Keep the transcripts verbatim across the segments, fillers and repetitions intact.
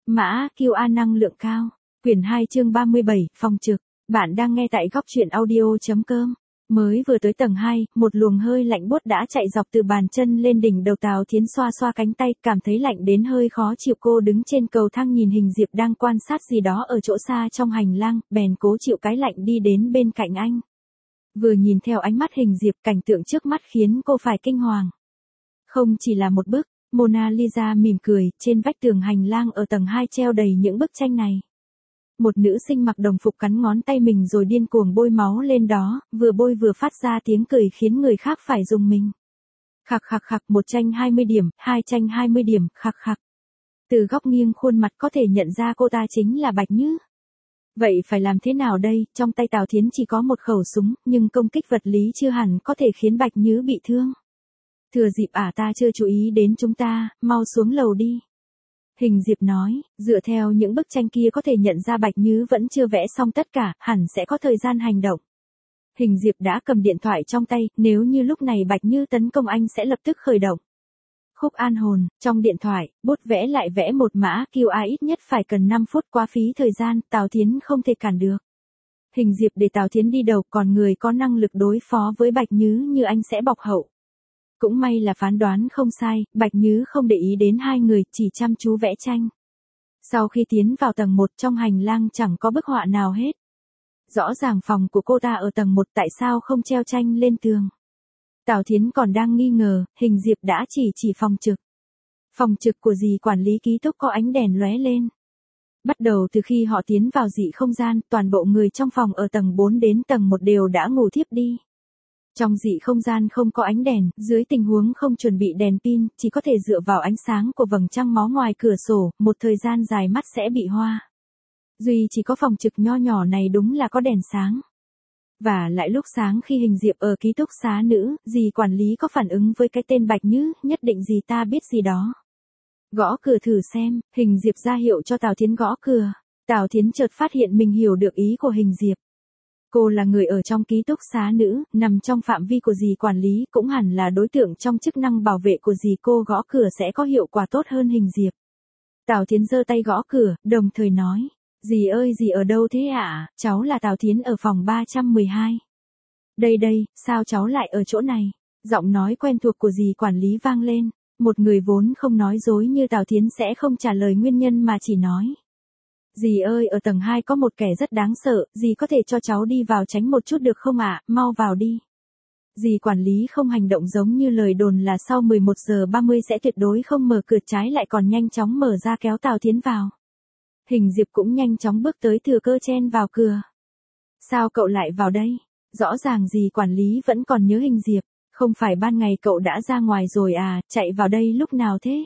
Mã quy a năng lượng cao. Quyển hai chương ba mươi bảy, phòng trực. Bạn đang nghe tại góc truyện audio.com. Mới vừa tới tầng hai, một luồng hơi lạnh buốt đã chạy dọc từ bàn chân lên đỉnh đầu Tào Thiến, xoa xoa cánh tay, cảm thấy lạnh đến hơi khó chịu. Cô đứng trên cầu thang nhìn Hình Diệp đang quan sát gì đó ở chỗ xa trong hành lang, bèn cố chịu cái lạnh đi đến bên cạnh anh. Vừa nhìn theo ánh mắt Hình Diệp, cảnh tượng trước mắt khiến cô phải kinh hoàng. Không chỉ là một bức, Mona Lisa mỉm cười, trên vách tường hành lang ở tầng hai treo đầy những bức tranh này. Một nữ sinh mặc đồng phục cắn ngón tay mình rồi điên cuồng bôi máu lên đó, vừa bôi vừa phát ra tiếng cười khiến người khác phải rùng mình. Khặc khặc khặc, một tranh hai mươi điểm, hai tranh hai mươi điểm, khặc khặc. Từ góc nghiêng khuôn mặt có thể nhận ra cô ta chính là Bạch Nhứ. Vậy phải làm thế nào đây? Trong tay Tào Thiến chỉ có một khẩu súng, nhưng công kích vật lý chưa hẳn có thể khiến Bạch Nhứ bị thương. Thừa dịp ả ta chưa chú ý đến chúng ta, mau xuống lầu đi. Hình Diệp nói, dựa theo những bức tranh kia có thể nhận ra Bạch Nhứ vẫn chưa vẽ xong tất cả, hẳn sẽ có thời gian hành động. Hình Diệp đã cầm điện thoại trong tay, nếu như lúc này Bạch Nhứ tấn công anh sẽ lập tức khởi động. Khúc an hồn, trong điện thoại, bút vẽ lại vẽ một mã quy a ít nhất phải cần năm phút, quá phí thời gian, Tào Thiến không thể cản được. Hình Diệp để Tào Thiến đi đầu, còn người có năng lực đối phó với Bạch Nhứ như anh sẽ bọc hậu. Cũng may là phán đoán không sai, Bạch Nhứ không để ý đến hai người, chỉ chăm chú vẽ tranh. Sau khi tiến vào tầng một, trong hành lang chẳng có bức họa nào hết. Rõ ràng phòng của cô ta ở tầng một, tại sao không treo tranh lên tường? Tào Thiến còn đang nghi ngờ, Hình Diệp đã chỉ chỉ phòng trực. Phòng trực của dì quản lý ký túc có ánh đèn lóe lên. Bắt đầu từ khi họ tiến vào dị không gian, toàn bộ người trong phòng ở tầng bốn đến tầng một đều đã ngủ thiếp đi. Trong dị không gian không có ánh đèn, dưới tình huống không chuẩn bị đèn pin, chỉ có thể dựa vào ánh sáng của vầng trăng máu ngoài cửa sổ, một thời gian dài mắt sẽ bị hoa. Duy chỉ có phòng trực nho nhỏ này đúng là có đèn sáng. Và lại lúc sáng khi Hình Diệp ở ký túc xá nữ, dì quản lý có phản ứng với cái tên Bạch Nhứ, nhất định dì ta biết gì đó. Gõ cửa thử xem, Hình Diệp ra hiệu cho Tào Thiến gõ cửa. Tào Thiến chợt phát hiện mình hiểu được ý của Hình Diệp. Cô là người ở trong ký túc xá nữ, nằm trong phạm vi của dì quản lý, cũng hẳn là đối tượng trong chức năng bảo vệ của dì, cô gõ cửa sẽ có hiệu quả tốt hơn Hình Diệp. Tào Thiến giơ tay gõ cửa, đồng thời nói, dì ơi dì ở đâu thế ạ? À? Cháu là Tào Thiến ở phòng ba trăm mười hai. Đây đây, sao cháu lại ở chỗ này? Giọng nói quen thuộc của dì quản lý vang lên, một người vốn không nói dối như Tào Thiến sẽ không trả lời nguyên nhân mà chỉ nói. Dì ơi, ở tầng hai có một kẻ rất đáng sợ, dì có thể cho cháu đi vào tránh một chút được không ạ? À? Mau vào đi. Dì quản lý không hành động giống như lời đồn là sau mười một giờ ba mươi sẽ tuyệt đối không mở cửa, trái lại còn nhanh chóng mở ra kéo Tào Thiến vào. Hình Diệp cũng nhanh chóng bước tới, thừa cơ chen vào cửa. Sao cậu lại vào đây? Rõ ràng dì quản lý vẫn còn nhớ Hình Diệp, không phải ban ngày cậu đã ra ngoài rồi à, chạy vào đây lúc nào thế?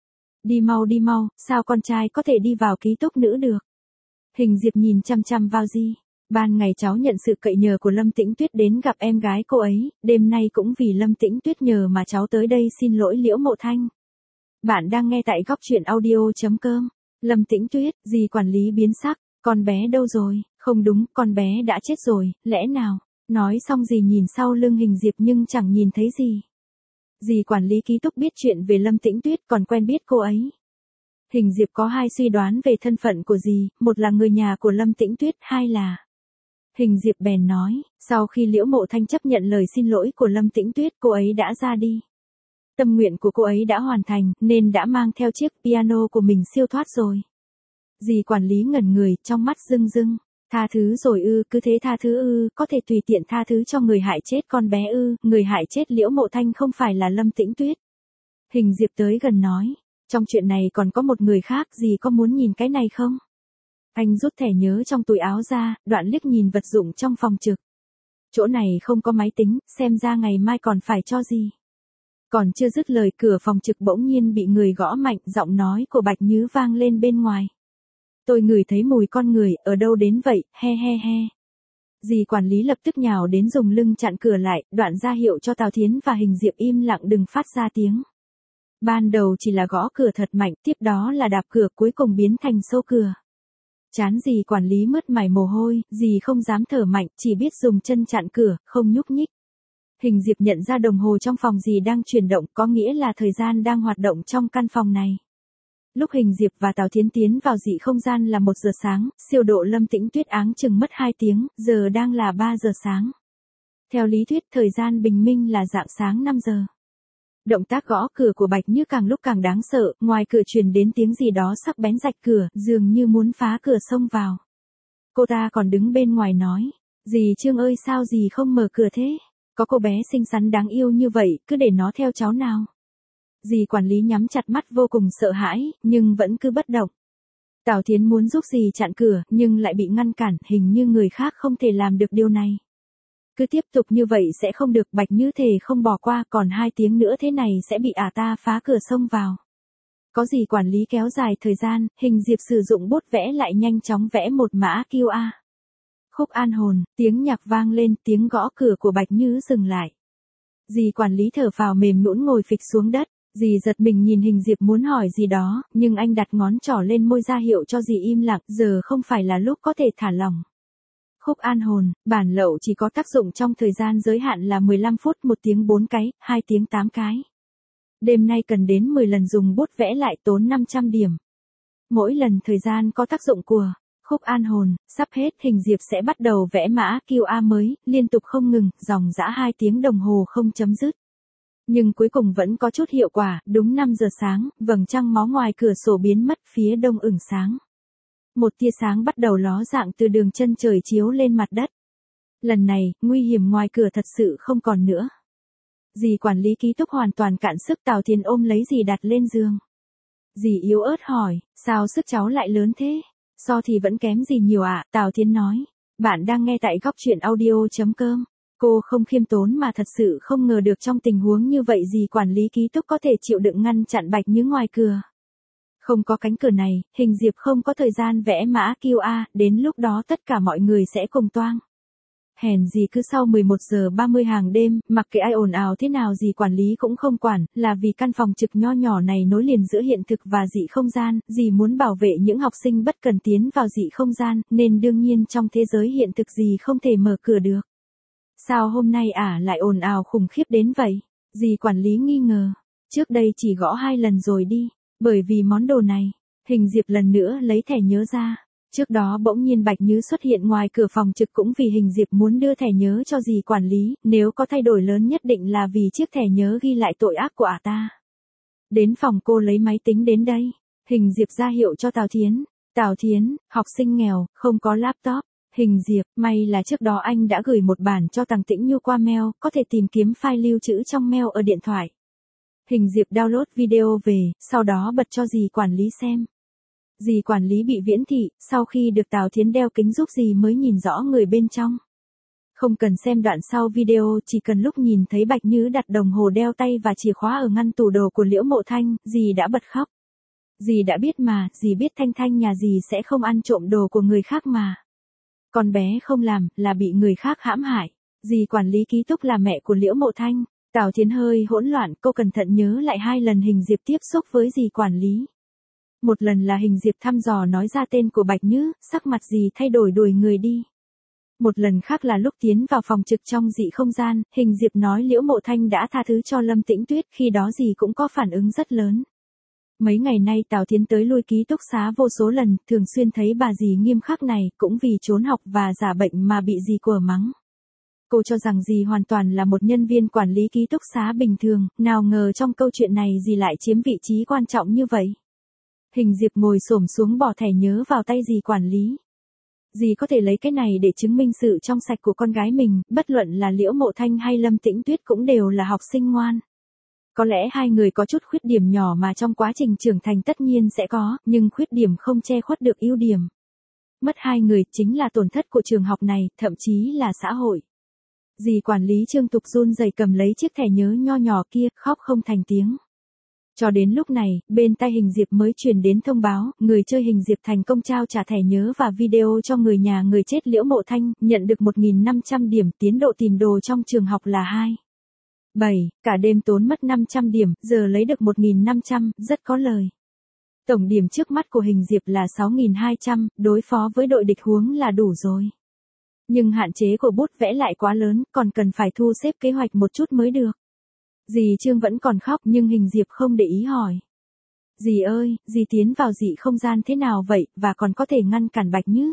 Đi mau đi mau, sao con trai có thể đi vào ký túc nữ được? Hình Diệp nhìn chăm chăm vào dì. Ban ngày cháu nhận sự cậy nhờ của Lâm Tĩnh Tuyết đến gặp em gái cô ấy, đêm nay cũng vì Lâm Tĩnh Tuyết nhờ mà cháu tới đây, xin lỗi Liễu Mộ Thanh. Bạn đang nghe tại góc truyện audio.com. Lâm Tĩnh Tuyết, dì quản lý biến sắc, con bé đâu rồi? Không đúng, con bé đã chết rồi, lẽ nào? Nói xong dì nhìn sau lưng Hình Diệp nhưng chẳng nhìn thấy gì. Dì quản lý ký túc biết chuyện về Lâm Tĩnh Tuyết, còn quen biết cô ấy. Hình Diệp có hai suy đoán về thân phận của dì, một là người nhà của Lâm Tĩnh Tuyết, hai là... Hình Diệp bèn nói, sau khi Liễu Mộ Thanh chấp nhận lời xin lỗi của Lâm Tĩnh Tuyết, cô ấy đã ra đi. Tâm nguyện của cô ấy đã hoàn thành, nên đã mang theo chiếc piano của mình siêu thoát rồi. Dì quản lý ngẩn người, trong mắt rưng rưng. Tha thứ rồi ư, cứ thế tha thứ ư, có thể tùy tiện tha thứ cho người hại chết con bé ư, người hại chết Liễu Mộ Thanh không phải là Lâm Tĩnh Tuyết. Hình Diệp tới gần nói, trong chuyện này còn có một người khác, dì có muốn nhìn cái này không? Anh rút thẻ nhớ trong túi áo ra, đoạn liếc nhìn vật dụng trong phòng trực. Chỗ này không có máy tính, xem ra ngày mai còn phải cho gì. Còn chưa dứt lời, cửa phòng trực bỗng nhiên bị người gõ mạnh, giọng nói của Bạch Nhứ vang lên bên ngoài. Tôi ngửi thấy mùi con người, ở đâu đến vậy, he he he. Dì quản lý lập tức nhào đến dùng lưng chặn cửa lại, đoạn ra hiệu cho Tào Thiến và Hình Diệp im lặng đừng phát ra tiếng. Ban đầu chỉ là gõ cửa thật mạnh, tiếp đó là đạp cửa, cuối cùng biến thành xô cửa. Chán dì quản lý mướt mải mồ hôi, dì không dám thở mạnh, chỉ biết dùng chân chặn cửa, không nhúc nhích. Hình Diệp nhận ra đồng hồ trong phòng dì đang chuyển động, có nghĩa là thời gian đang hoạt động trong căn phòng này. Lúc Hình Diệp và Tào Thiến tiến vào dị không gian là một giờ sáng, siêu độ Lâm Tĩnh Tuyết áng chừng mất hai tiếng, giờ đang là ba giờ sáng. Theo lý thuyết thời gian bình minh là rạng sáng năm giờ. Động tác gõ cửa của Bạch Như càng lúc càng đáng sợ, ngoài cửa truyền đến tiếng gì đó sắc bén rạch cửa, dường như muốn phá cửa xông vào. Cô ta còn đứng bên ngoài nói, dì Trương ơi sao dì không mở cửa thế? Có cô bé xinh xắn đáng yêu như vậy, cứ để nó theo cháu nào. Dì quản lý nhắm chặt mắt vô cùng sợ hãi, nhưng vẫn cứ bất động. Tào Thiến muốn giúp dì chặn cửa, nhưng lại bị ngăn cản, hình như người khác không thể làm được điều này. Cứ tiếp tục như vậy sẽ không được, Bạch Như thề không bỏ qua, còn hai tiếng nữa thế này sẽ bị ả ta phá cửa xông vào. Có gì quản lý kéo dài thời gian, Hình Diệp sử dụng bút vẽ lại nhanh chóng vẽ một mã quy rờ. Khúc an hồn, tiếng nhạc vang lên, tiếng gõ cửa của Bạch Như dừng lại. Dì quản lý thở phào mềm nhũn ngồi phịch xuống đất, dì giật mình nhìn Hình Diệp muốn hỏi gì đó, nhưng anh đặt ngón trỏ lên môi ra hiệu cho dì im lặng, giờ không phải là lúc có thể thả lỏng. Khúc an hồn, bản lậu chỉ có tác dụng trong thời gian giới hạn là mười lăm phút, một tiếng bốn cái, hai tiếng tám cái. Đêm nay cần đến mười lần dùng bút vẽ lại tốn năm trăm điểm. Mỗi lần thời gian có tác dụng của khúc an hồn, sắp hết Hình Diệp sẽ bắt đầu vẽ mã quy rờ mới, liên tục không ngừng, dòng dã hai tiếng đồng hồ không chấm dứt. Nhưng cuối cùng vẫn có chút hiệu quả, đúng năm giờ sáng, vầng trăng máu ngoài cửa sổ biến mất, phía đông ửng sáng. Một tia sáng bắt đầu ló dạng từ đường chân trời chiếu lên mặt đất. Lần này, nguy hiểm ngoài cửa thật sự không còn nữa. Dì quản lý ký túc hoàn toàn cạn sức, Tào Thiến ôm lấy dì đặt lên giường. Dì yếu ớt hỏi, sao sức cháu lại lớn thế? So thì vẫn kém gì nhiều ạ, à? Tào Thiến nói. Bạn đang nghe tại góc truyện audio.com. Cô không khiêm tốn mà thật sự không ngờ được trong tình huống như vậy dì quản lý ký túc có thể chịu đựng ngăn chặn Bạch Như ngoài cửa. Không có cánh cửa này, Hình Diệp không có thời gian vẽ mã quy rờ, đến lúc đó tất cả mọi người sẽ cùng toang. Hèn gì cứ sau mười một giờ ba mươi hàng đêm, mặc kệ ai ồn ào thế nào dì quản lý cũng không quản, là vì căn phòng trực nho nhỏ này nối liền giữa hiện thực và dị không gian, dì muốn bảo vệ những học sinh bất cần tiến vào dị không gian, nên đương nhiên trong thế giới hiện thực dì không thể mở cửa được. Sao hôm nay ả à lại ồn ào khủng khiếp đến vậy? Dì quản lý nghi ngờ. Trước đây chỉ gõ hai lần rồi đi, bởi vì món đồ này. Hình Diệp lần nữa lấy thẻ nhớ ra. Trước đó bỗng nhiên Bạch Như xuất hiện ngoài cửa phòng trực cũng vì Hình Diệp muốn đưa thẻ nhớ cho dì quản lý, nếu có thay đổi lớn nhất định là vì chiếc thẻ nhớ ghi lại tội ác của ả ta. Đến phòng cô lấy máy tính đến đây. Hình Diệp ra hiệu cho Tào Thiến. Tào Thiến, học sinh nghèo, không có laptop. Hình Diệp, may là trước đó anh đã gửi một bản cho Tằng Tĩnh Nhu qua mail, có thể tìm kiếm file lưu trữ trong mail ở điện thoại. Hình Diệp download video về, sau đó bật cho dì quản lý xem. Dì quản lý bị viễn thị, sau khi được Tào Thiến đeo kính giúp dì mới nhìn rõ người bên trong. Không cần xem đoạn sau video, chỉ cần lúc nhìn thấy Bạch Như đặt đồng hồ đeo tay và chìa khóa ở ngăn tủ đồ của Liễu Mộ Thanh, dì đã bật khóc. Dì đã biết mà, dì biết Thanh Thanh nhà dì sẽ không ăn trộm đồ của người khác mà. Con bé không làm, là bị người khác hãm hại. Dì quản lý ký túc là mẹ của Liễu Mộ Thanh. Tào Thiến hơi hỗn loạn, cô cẩn thận nhớ lại hai lần Hình Diệp tiếp xúc với dì quản lý. Một lần là Hình Diệp thăm dò nói ra tên của Bạch Như, sắc mặt dì thay đổi đuổi người đi. Một lần khác là lúc tiến vào phòng trực trong dị không gian, Hình Diệp nói Liễu Mộ Thanh đã tha thứ cho Lâm Tĩnh Tuyết, khi đó dì cũng có phản ứng rất lớn. Mấy ngày nay Tào Thiến tới lui ký túc xá vô số lần, thường xuyên thấy bà dì nghiêm khắc này, cũng vì trốn học và giả bệnh mà bị dì quở mắng. Cô cho rằng dì hoàn toàn là một nhân viên quản lý ký túc xá bình thường, nào ngờ trong câu chuyện này dì lại chiếm vị trí quan trọng như vậy. Hình Diệp ngồi xổm xuống bỏ thẻ nhớ vào tay dì quản lý. Dì có thể lấy cái này để chứng minh sự trong sạch của con gái mình, bất luận là Liễu Mộ Thanh hay Lâm Tĩnh Tuyết cũng đều là học sinh ngoan. Có lẽ hai người có chút khuyết điểm nhỏ mà trong quá trình trưởng thành tất nhiên sẽ có, nhưng khuyết điểm không che khuất được ưu điểm. Mất hai người chính là tổn thất của trường học này, thậm chí là xã hội. Dì quản lý Trương Tục run rẩy cầm lấy chiếc thẻ nhớ nho nhỏ kia, khóc không thành tiếng. Cho đến lúc này, bên tai Hình Diệp mới truyền đến thông báo, người chơi Hình Diệp thành công trao trả thẻ nhớ và video cho người nhà người chết Liễu Mộ Thanh, nhận được một nghìn năm trăm điểm, tiến độ tìm đồ trong trường học là hai. bảy, cả đêm tốn mất năm trăm điểm, giờ lấy được một nghìn năm trăm, rất có lời. Tổng điểm trước mắt của Hình Diệp là sáu nghìn hai trăm, đối phó với đội địch huống là đủ rồi. Nhưng hạn chế của bút vẽ lại quá lớn, còn cần phải thu xếp kế hoạch một chút mới được. Dì Trương vẫn còn khóc nhưng Hình Diệp không để ý hỏi. Dì ơi, dì tiến vào dị không gian thế nào vậy, và còn có thể ngăn cản Bạch Nhứ?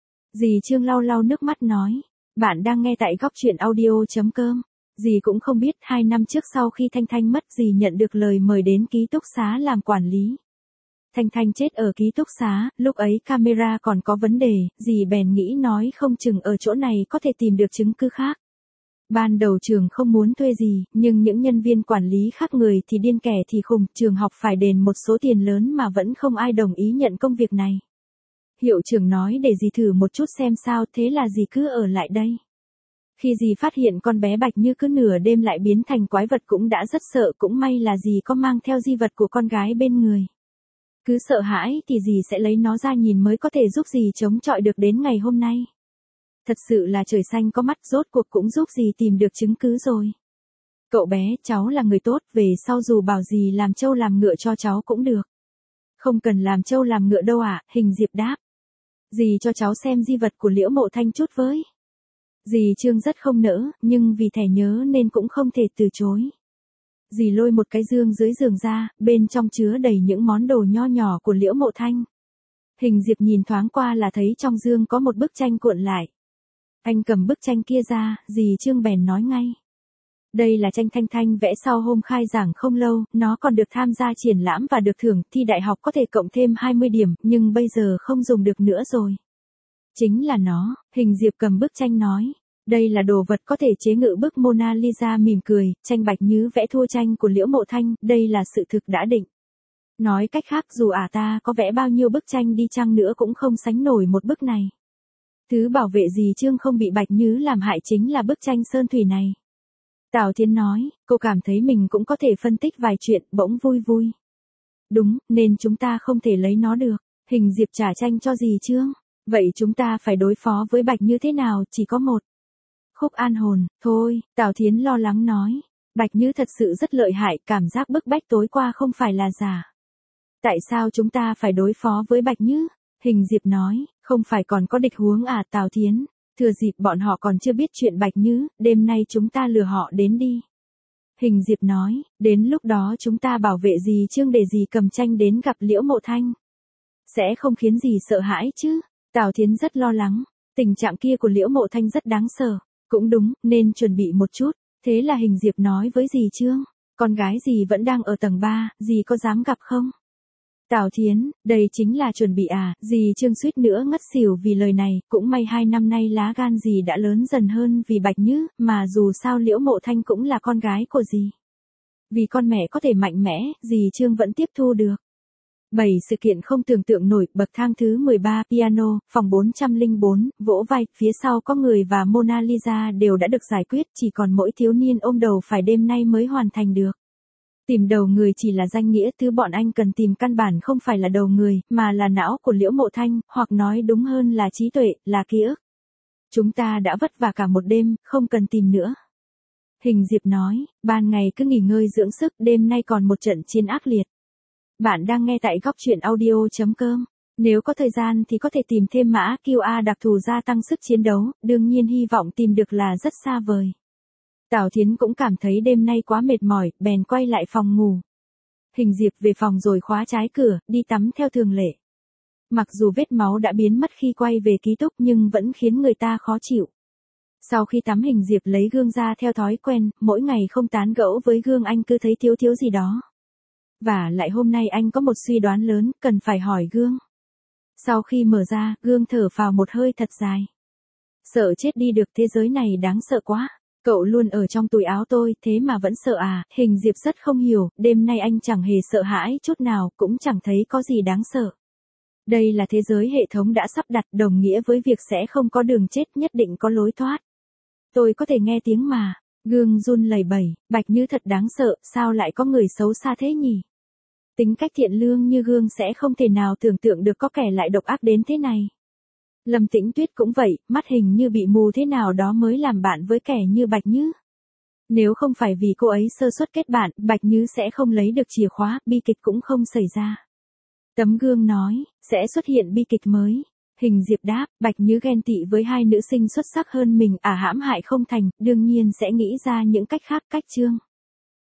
Dì Trương lau lau nước mắt nói. Bạn đang nghe tại góc truyện audio.com. Dì cũng không biết hai năm trước sau khi Thanh Thanh mất dì nhận được lời mời đến ký túc xá làm quản lý. Thanh Thanh chết ở ký túc xá, lúc ấy camera còn có vấn đề, dì bèn nghĩ nói không chừng ở chỗ này có thể tìm được chứng cứ khác. Ban đầu trường không muốn thuê gì, nhưng những nhân viên quản lý khác người thì điên kẻ thì khùng, trường học phải đền một số tiền lớn mà vẫn không ai đồng ý nhận công việc này. Hiệu trưởng nói để dì thử một chút xem sao, thế là dì cứ ở lại đây. Khi dì phát hiện con bé Bạch Như cứ nửa đêm lại biến thành quái vật cũng đã rất sợ, cũng may là dì có mang theo di vật của con gái bên người. Cứ sợ hãi thì dì sẽ lấy nó ra nhìn mới có thể giúp dì chống chọi được đến ngày hôm nay. Thật sự là trời xanh có mắt, rốt cuộc cũng giúp dì tìm được chứng cứ rồi. Cậu bé, cháu là người tốt, về sau dù bảo dì làm trâu làm ngựa cho cháu cũng được. Không cần làm trâu làm ngựa đâu ạ, Hình Diệp đáp. Dì cho cháu xem di vật của Liễu Mộ Thanh chút với. Dì Trương rất không nỡ, nhưng vì thẻ nhớ nên cũng không thể từ chối. Dì lôi một cái dương dưới giường ra, bên trong chứa đầy những món đồ nho nhỏ của Liễu Mộ Thanh. Hình Diệp nhìn thoáng qua là thấy trong dương có một bức tranh cuộn lại. Anh cầm bức tranh kia ra, dì Trương bèn nói ngay. Đây là tranh Thanh Thanh vẽ sau hôm khai giảng không lâu, nó còn được tham gia triển lãm và được thưởng, thi đại học có thể cộng thêm hai mươi điểm, nhưng bây giờ không dùng được nữa rồi. Chính là nó, Hình Diệp cầm bức tranh nói. Đây là đồ vật có thể chế ngự bức Mona Lisa mỉm cười, tranh Bạch Nhứ vẽ thua tranh của Liễu Mộ Thanh, đây là sự thực đã định. Nói cách khác dù ả ta có vẽ bao nhiêu bức tranh đi chăng nữa cũng không sánh nổi một bức này. Thứ bảo vệ dì Trương không bị Bạch Nhứ làm hại chính là bức tranh sơn thủy này. Tào Thiến nói, cô cảm thấy mình cũng có thể phân tích vài chuyện, bỗng vui vui. Đúng, nên chúng ta không thể lấy nó được. Hình Diệp trả tranh cho dì Trương. Vậy chúng ta phải đối phó với Bạch Nhứ thế nào, chỉ có một. Khúc an hồn, thôi, Tào Thiến lo lắng nói. Bạch Nhứ thật sự rất lợi hại, cảm giác bức bách tối qua không phải là giả. Tại sao chúng ta phải đối phó với Bạch Nhứ? Hình Diệp nói, không phải còn có địch huống à Tào Thiến. Thừa dịp bọn họ còn chưa biết chuyện Bạch Nhứ, đêm nay chúng ta lừa họ đến đi. Hình Diệp nói, đến lúc đó chúng ta bảo vệ dì Trương để dì cầm tranh đến gặp Liễu Mộ Thanh. Sẽ không khiến dì sợ hãi chứ? Tào Thiến rất lo lắng, tình trạng kia của Liễu Mộ Thanh rất đáng sợ. Cũng đúng, nên chuẩn bị một chút. Thế là Hình Diệp nói với dì Trương, con gái dì vẫn đang ở tầng ba, dì có dám gặp không? Tào Thiến, đây chính là chuẩn bị à, dì Trương suýt nữa ngất xỉu vì lời này, cũng may hai năm nay lá gan dì đã lớn dần hơn vì Bạch Nhứ, mà dù sao Liễu Mộ Thanh cũng là con gái của dì. Vì con mẹ có thể mạnh mẽ, dì Trương vẫn tiếp thu được. bảy Sự kiện không tưởng tượng nổi, bậc thang thứ mười ba, piano, phòng bốn trăm lẻ bốn, vỗ vai, phía sau có người và Mona Lisa đều đã được giải quyết, chỉ còn mỗi thiếu niên ôm đầu phải đêm nay mới hoàn thành được. Tìm đầu người chỉ là danh nghĩa, thứ bọn anh cần tìm căn bản không phải là đầu người, mà là não của Liễu Mộ Thanh, hoặc nói đúng hơn là trí tuệ, là ký ức. Chúng ta đã vất vả cả một đêm, không cần tìm nữa. Hình Diệp nói, ban ngày cứ nghỉ ngơi dưỡng sức, đêm nay còn một trận chiến ác liệt. Bạn đang nghe tại góc truyện audio.com. Nếu có thời gian thì có thể tìm thêm mã quy a đặc thù gia tăng sức chiến đấu, đương nhiên hy vọng tìm được là rất xa vời. Tào Thiến cũng cảm thấy đêm nay quá mệt mỏi, bèn quay lại phòng ngủ. Hình Diệp về phòng rồi khóa trái cửa, đi tắm theo thường lệ. Mặc dù vết máu đã biến mất khi quay về ký túc nhưng vẫn khiến người ta khó chịu. Sau khi tắm Hình Diệp lấy gương ra theo thói quen, mỗi ngày không tán gẫu với gương anh cứ thấy thiếu thiếu gì đó. Và lại hôm nay anh có một suy đoán lớn, cần phải hỏi gương. Sau khi mở ra, gương thở phào một hơi thật dài. Sợ chết đi được, thế giới này đáng sợ quá. Cậu luôn ở trong túi áo tôi, thế mà vẫn sợ à? Hình Diệp rất không hiểu, đêm nay anh chẳng hề sợ hãi chút nào, cũng chẳng thấy có gì đáng sợ. Đây là thế giới hệ thống đã sắp đặt, đồng nghĩa với việc sẽ không có đường chết, nhất định có lối thoát. Tôi có thể nghe tiếng mà. Gương run lẩy bẩy, Bạch Nhứ thật đáng sợ, sao lại có người xấu xa thế nhỉ? Tính cách thiện lương như gương sẽ không thể nào tưởng tượng được có kẻ lại độc ác đến thế này. Lâm Tĩnh Tuyết cũng vậy, mắt hình như bị mù thế nào đó mới làm bạn với kẻ như Bạch Nhứ. Nếu không phải vì cô ấy sơ suất kết bạn, Bạch Nhứ sẽ không lấy được chìa khóa, bi kịch cũng không xảy ra. Tấm gương nói, sẽ xuất hiện bi kịch mới. Hình Diệp đáp, Bạch Nhứ ghen tị với hai nữ sinh xuất sắc hơn mình, à hãm hại không thành, đương nhiên sẽ nghĩ ra những cách khác, cách chương.